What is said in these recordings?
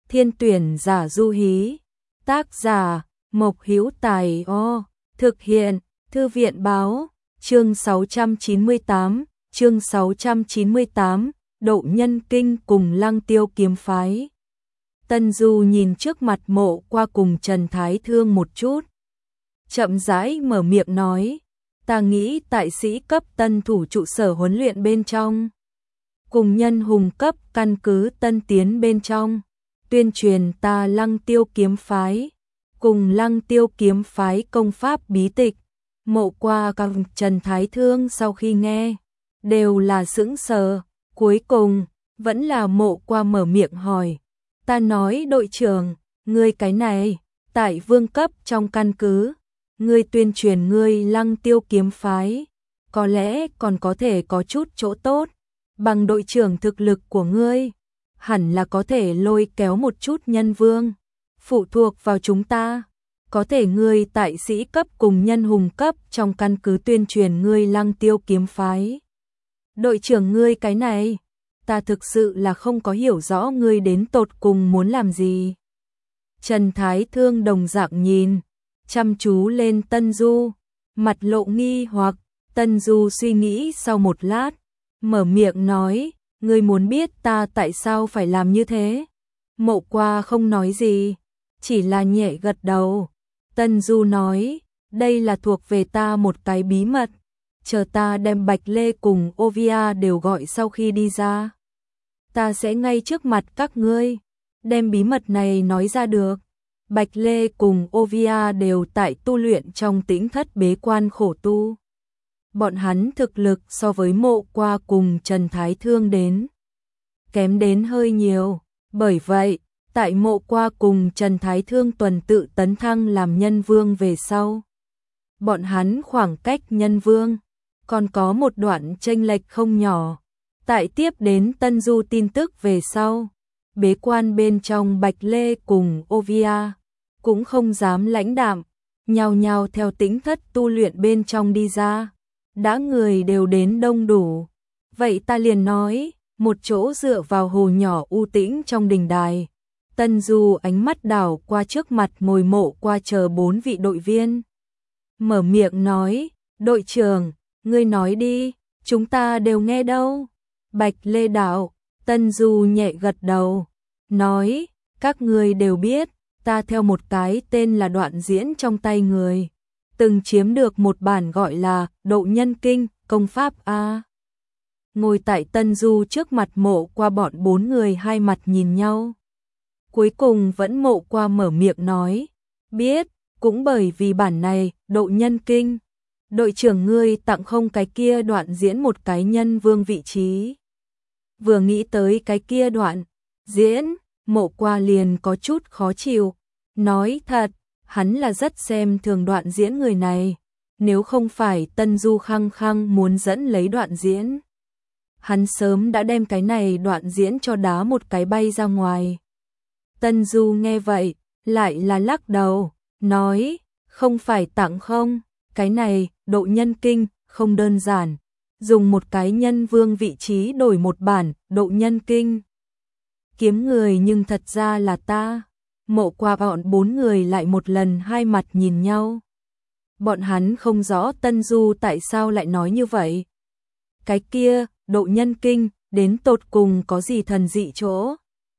Thiên tuyển giả Du Hí. Tác giả Mộc Hữu Tài. Thực hiện Thư viện Báo. Chương 698, Độ Nhân Kinh cùng Lăng Tiêu kiếm phái. Tân Du nhìn trước mặt Mộ Qua cùng Trần Thái Thương một chút, chậm rãi mở miệng nói, ta nghĩ tại sĩ cấp tân thủ trụ sở huấn luyện bên trong, cùng nhân hùng cấp căn cứ tân tiến bên trong, tuyên truyền ta Lăng Tiêu kiếm phái, cùng Lăng Tiêu kiếm phái công pháp bí tịch. Mộ Qua cùng Trần Thái Thương sau khi nghe, đều là sững sờ, cuối cùng, vẫn là Mộ Qua mở miệng hỏi, ta nói đội trưởng, ngươi cái này, tại vương cấp trong căn cứ, ngươi tuyên truyền ngươi Lăng Tiêu kiếm phái, có lẽ còn có thể có chút chỗ tốt, bằng đội trưởng thực lực của ngươi, hẳn là có thể lôi kéo một chút nhân vương, phụ thuộc vào chúng ta. Có thể ngươi tại sĩ cấp cùng nhân hùng cấp trong căn cứ tuyên truyền ngươi Lăng Tiêu kiếm phái. Đội trưởng ngươi cái này, ta thực sự là không có hiểu rõ ngươi đến tột cùng muốn làm gì. Trần Thái Thương đồng dạng nhìn, chăm chú lên Tân Du, mặt lộ nghi hoặc, Tân Du suy nghĩ sau một lát, mở miệng nói, ngươi muốn biết ta tại sao phải làm như thế? Mộ Qua không nói gì, chỉ là nhẹ gật đầu. Tân Du nói, đây là thuộc về ta một cái bí mật, chờ ta đem Bạch Lê cùng Ovia đều gọi sau khi đi ra. Ta sẽ ngay trước mặt các ngươi, đem bí mật này nói ra được. Bạch Lê cùng Ovia đều tại tu luyện trong tĩnh thất bế quan khổ tu. Bọn hắn thực lực so với Mộ Qua cùng Trần Thái Thương kém đến hơi nhiều, bởi vậy, tại Mộ Qua cùng Trần Thái Thương tuần tự tấn thăng làm nhân vương về sau. Bọn hắn khoảng cách nhân vương, còn có một đoạn chênh lệch không nhỏ. Tại tiếp đến Tân Du tin tức về sau, bế quan bên trong Bạch Lê cùng Ovia, cũng không dám lãnh đạm, nhao nhao theo tĩnh thất tu luyện bên trong đi ra. Đã người đều đến đông đủ, vậy ta liền nói, một chỗ dựa vào hồ nhỏ u tĩnh trong đình đài. Tân Du ánh mắt đảo qua trước mặt ngồi Mộ Qua chờ 4 vị đội viên. Mở miệng nói, đội trưởng, ngươi nói đi, chúng ta đều nghe đâu. Bạch Lê đạo, Tân Du nhẹ gật đầu, nói, các ngươi đều biết, ta theo một cái tên là Đoạn Diễn trong tay người, từng chiếm được một bản gọi là Độ Nhân Kinh, công pháp A. Ngồi tại Tân Du trước mặt Mộ Qua bọn 4 người hai mặt nhìn nhau. Cuối cùng vẫn Mộ Qua mở miệng nói, biết, cũng bởi vì bản này, Độ Nhân Kinh, đội trưởng ngươi tặng không cái kia Đoạn Diễn một cái nhân vương vị trí. Vừa nghĩ tới cái kia Đoạn Diễn, Mộ Qua liền có chút khó chịu, nói thật, hắn là rất xem thường Đoạn Diễn người này, nếu không phải Tân Du khăng khăng muốn dẫn lấy Đoạn Diễn, hắn sớm đã đem cái này Đoạn Diễn cho đá một cái bay ra ngoài. Tân Du nghe vậy, lại là lắc đầu, nói, không phải tặng không, cái này, Độ Nhân Kinh, không đơn giản, dùng một cái nhân vương vị trí đổi một bản, Độ Nhân Kinh. Kiếm người nhưng thật ra là ta. Mộ Qua bọn 4 người lại một lần hai mặt nhìn nhau. Bọn hắn không rõ Tân Du tại sao lại nói như vậy. Cái kia, Độ Nhân Kinh, đến tột cùng có gì thần dị chỗ?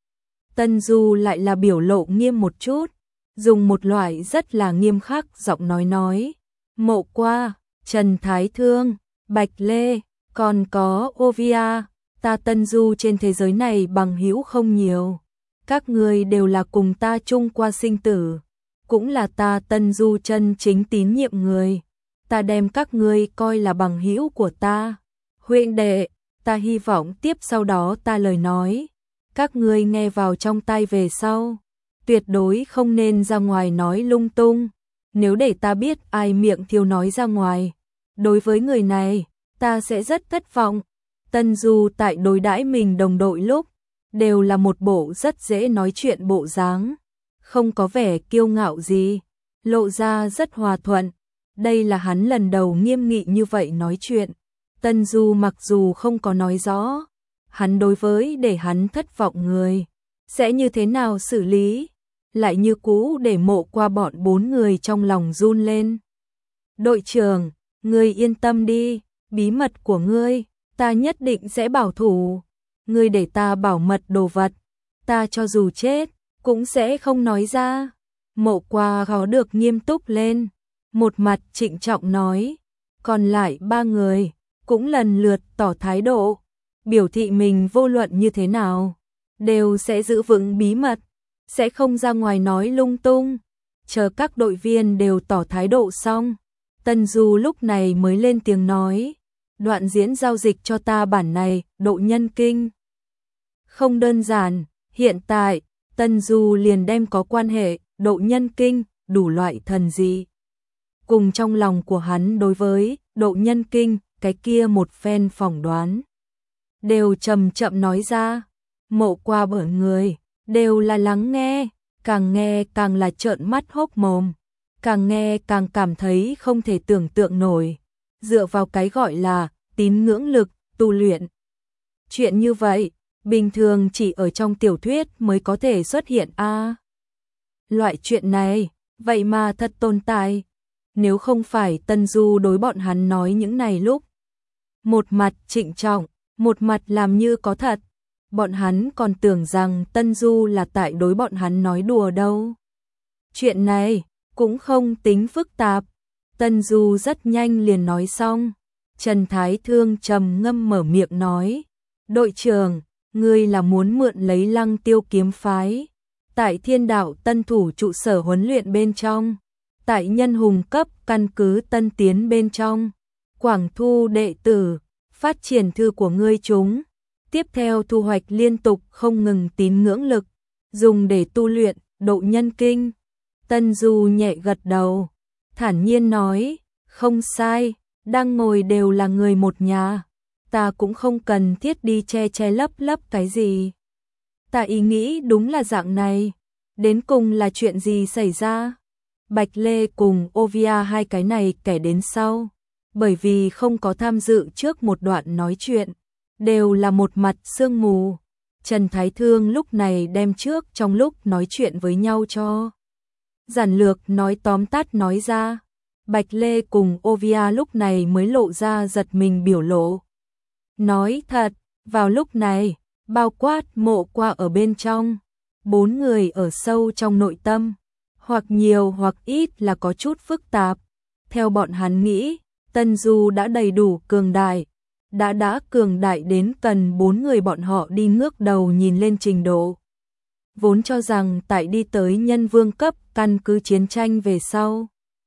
Tân Du lại là biểu lộ nghiêm một chút, dùng một loại rất là nghiêm khắc giọng nói. Mộ Qua, Trần Thái Thương, Bạch Lê, còn có Ovia, ta Tân Du trên thế giới này bằng hữu không nhiều. Các người đều là cùng ta chung qua sinh tử, cũng là ta Tân Du chân chính tín nhiệm người. Ta đem các ngươi coi là bằng hữu của ta. Huynh đệ, ta hy vọng tiếp sau đó ta lời nói, các ngươi nghe vào trong tai về sau, tuyệt đối không nên ra ngoài nói lung tung. Nếu để ta biết ai miệng thiêu nói ra ngoài, đối với người này, ta sẽ rất thất vọng. Tân Du tại đối đãi mình đồng đội lúc, đều là một bộ rất dễ nói chuyện bộ dáng, không có vẻ kiêu ngạo gì, lộ ra rất hòa thuận. Đây là hắn lần đầu nghiêm nghị như vậy nói chuyện. Tân Du mặc dù không có nói rõ, hắn đối với để hắn thất vọng người, sẽ như thế nào xử lý? Lại như cũ để Mộ Qua bọn 4 người trong lòng run lên. Đội trưởng, ngươi yên tâm đi, bí mật của ngươi, ta nhất định sẽ bảo thủ. Ngươi để ta bảo mật đồ vật, ta cho dù chết, cũng sẽ không nói ra. Mộ Qua khó được nghiêm túc lên, một mặt trịnh trọng nói. Còn lại 3 người, cũng lần lượt tỏ thái độ, biểu thị mình vô luận như thế nào, đều sẽ giữ vững bí mật, sẽ không ra ngoài nói lung tung. Chờ các đội viên đều tỏ thái độ xong, Tân Du lúc này mới lên tiếng nói, đoạn diễn giao dịch cho ta bản này, độ nhân kinh. Không đơn giản, hiện tại, Tân Du liền đem có quan hệ, độ nhân kinh, đủ loại thần dị. Cùng trong lòng của hắn đối với độ nhân kinh, cái kia một phen phỏng đoán. Đều chậm chậm nói ra, Mộ Qua bởi người, đều là lắng nghe càng là trợn mắt hốc mồm, càng nghe càng cảm thấy không thể tưởng tượng nổi. Dựa vào cái gọi là tín ngưỡng lực, tu luyện. Chuyện như vậy, bình thường chỉ ở trong tiểu thuyết mới có thể xuất hiện a. Loại chuyện này, vậy mà thật tồn tại. Nếu không phải Tân Du đối bọn hắn nói những này lúc, một mặt trịnh trọng, một mặt làm như có thật, bọn hắn còn tưởng rằng Tân Du là tại đối bọn hắn nói đùa đâu. Chuyện này cũng không tính phức tạp, Tân Du rất nhanh liền nói xong. Trần Thái Thương trầm ngâm mở miệng nói, đội trưởng, ngươi là muốn mượn lấy Lăng Tiêu kiếm phái, tại Thiên Đạo Tân Thủ trụ sở huấn luyện bên trong, tại Nhân Hùng cấp căn cứ Tân Tiến bên trong, quảng thu đệ tử, phát triển thư của ngươi chúng, tiếp theo thu hoạch liên tục không ngừng tín ngưỡng lực, dùng để tu luyện, độ nhân kinh. Tân Du nhẹ gật đầu, thản nhiên nói, không sai, đang ngồi đều là người một nhà, ta cũng không cần thiết đi che lấp cái gì. Ta ý nghĩ đúng là dạng này, đến cùng là chuyện gì xảy ra? Bạch Lê cùng Ovia hai cái này kẻ đến sau, bởi vì không có tham dự trước một đoạn nói chuyện, đều là một mặt sương mù. Trần Thái Thương lúc này đem trước trong lúc nói chuyện với nhau cho giản lược nói tóm tắt nói ra. Bạch Lê cùng Ovia lúc này mới lộ ra giật mình biểu lộ. Nói thật, vào lúc này, bao quát Mộ Qua ở bên trong, 4 người ở sâu trong nội tâm, hoặc nhiều hoặc ít là có chút phức tạp. Theo bọn hắn nghĩ, Tân Du đã đầy đủ cường đại, đã cường đại đến cần 4 người bọn họ đi ngước đầu nhìn lên trình độ. Vốn cho rằng tại đi tới nhân vương cấp căn cứ chiến tranh về sau,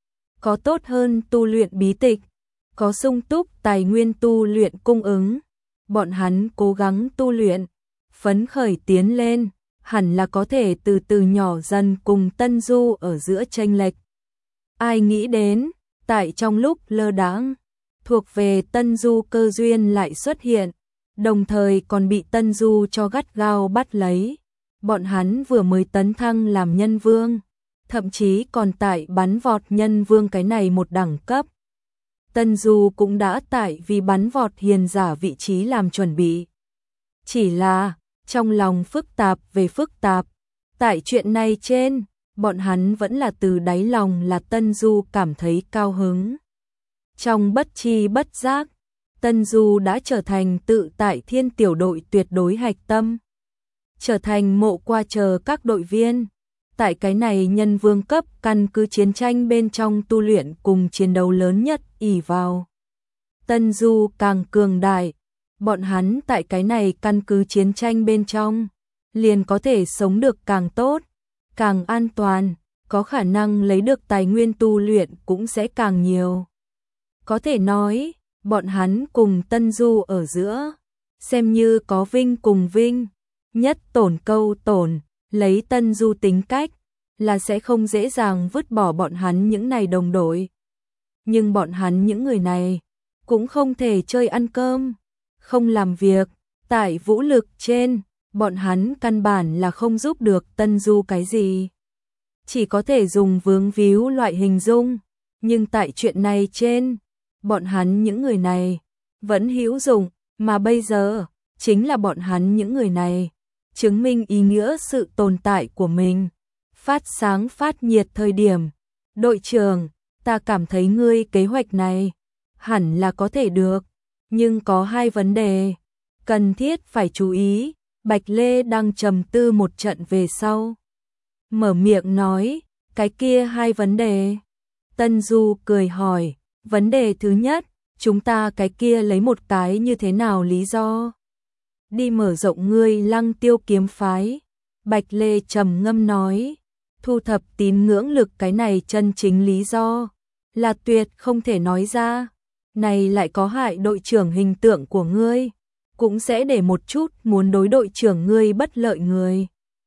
có tốt hơn tu luyện bí tịch, có sung túc tài nguyên tu luyện cung ứng, bọn hắn cố gắng tu luyện, phấn khởi tiến lên, hẳn là có thể từ từ nhỏ dần cùng Tân Du ở giữa chênh lệch. Ai nghĩ đến, tại trong lúc lơ đãng, thuộc về Tân Du cơ duyên lại xuất hiện, đồng thời còn bị Tân Du cho gắt gao bắt lấy. Bọn hắn vừa mới tấn thăng làm nhân vương, thậm chí còn tại bắn vọt nhân vương cái này một đẳng cấp. Tân Du cũng đã tại vì bắn vọt hiền giả vị trí làm chuẩn bị. Chỉ là, trong lòng phức tạp về phức tạp, tại chuyện này trên, bọn hắn vẫn là từ đáy lòng là Tân Du cảm thấy cao hứng. Trong bất chi bất giác, Tân Du đã trở thành tự tại thiên tiểu đội tuyệt đối hạch tâm, trở thành Mộ Qua chờ các đội viên, tại cái này nhân vương cấp căn cứ chiến tranh bên trong tu luyện cùng chiến đấu lớn nhất ỷ vào. Tân Du càng cường đại, bọn hắn tại cái này căn cứ chiến tranh bên trong, liền có thể sống được càng tốt, càng an toàn, có khả năng lấy được tài nguyên tu luyện cũng sẽ càng nhiều. Có thể nói, bọn hắn cùng Tân Du ở giữa, xem như có vinh cùng vinh, nhất tổn câu tổn, lấy Tân Du tính cách, là sẽ không dễ dàng vứt bỏ bọn hắn những này đồng đội. Nhưng bọn hắn những người này, cũng không thể chơi ăn cơm, không làm việc, tại vũ lực trên, bọn hắn căn bản là không giúp được Tân Du cái gì. Chỉ có thể dùng vướng víu loại hình dung, nhưng tại chuyện này trên, bọn hắn những người này, vẫn hữu dụng, mà bây giờ, chính là bọn hắn những người này, chứng minh ý nghĩa sự tồn tại của mình. Phát sáng phát nhiệt thời điểm. Đội trưởng, ta cảm thấy ngươi kế hoạch này hẳn là có thể được, nhưng có hai vấn đề cần thiết phải chú ý. Bạch Lê đang trầm tư một trận về sau, mở miệng nói, cái kia hai vấn đề. Tân Du cười hỏi, vấn đề thứ nhất, chúng ta cái kia lấy một cái như thế nào lý do đi mở rộng ngươi Lăng Tiêu kiếm phái. Bạch Lê trầm ngâm nói, thu thập tín ngưỡng lực, cái này chân chính lý do là tuyệt không thể nói ra, này lại có hại đội trưởng hình tượng của ngươi, cũng sẽ để một chút muốn đối đội trưởng ngươi bất lợi người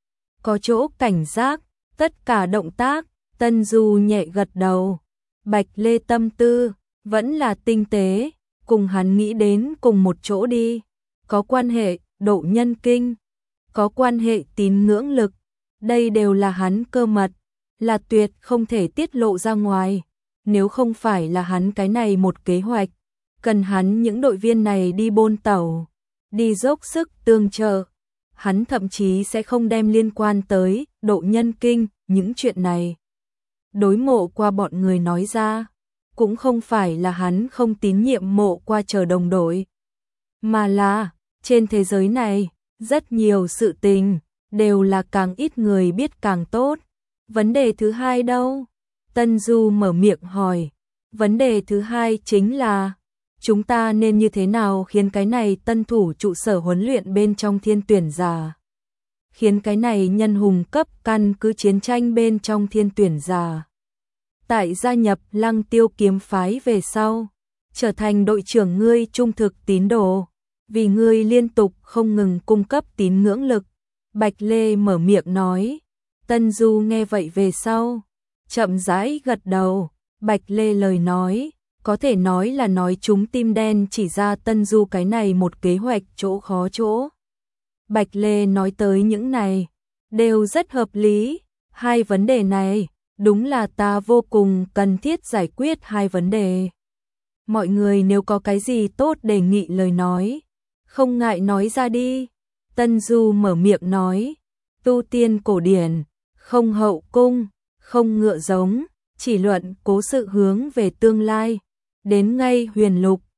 có chỗ cảnh giác. Tất cả động tác, Tân Du nhẹ gật đầu. Bạch Lê tâm tư vẫn là tinh tế, cùng hắn nghĩ đến cùng một chỗ đi. Có quan hệ độ nhân kinh, có quan hệ tín ngưỡng lực, đây đều là hắn cơ mật, là tuyệt không thể tiết lộ ra ngoài. Nếu không phải là hắn cái này một kế hoạch, cần hắn những đội viên này đi bôn tẩu, đi dốc sức tương trợ, hắn thậm chí sẽ không đem liên quan tới độ nhân kinh những chuyện này đối Mộ Qua bọn người nói ra. Cũng không phải là hắn không tín nhiệm Mộ Qua chờ đồng đội, mà là trên thế giới này rất nhiều sự tình đều là càng ít người biết càng tốt. Vấn đề thứ hai đâu? Tân Du mở miệng hỏi. Vấn đề thứ hai chính là chúng ta nên như thế nào khiến cái này tân thủ trụ sở huấn luyện bên trong thiên tuyển giả, khiến cái này nhân hùng cấp căn cứ chiến tranh bên trong thiên tuyển giả, tại gia nhập Lăng Tiêu kiếm phái về sau, trở thành đội trưởng ngươi trung thực tín đồ, vì ngươi liên tục không ngừng cung cấp tín ngưỡng lực. Bạch Lê mở miệng nói. Tân Du nghe vậy về sau, chậm rãi gật đầu. Bạch Lê lời nói, có thể nói là nói chúng tim đen chỉ ra Tân Du cái này một kế hoạch chỗ khó chỗ. Bạch Lê nói tới những này, đều rất hợp lý. Hai vấn đề này, đúng là ta vô cùng cần thiết giải quyết hai vấn đề. Mọi người nếu có cái gì tốt đề nghị lời nói, không ngại nói ra đi. Tân Du mở miệng nói, tu tiên cổ điển, không hậu cung, không ngựa giống, chỉ luận cố sự hướng về tương lai. Đến ngay huyền lục,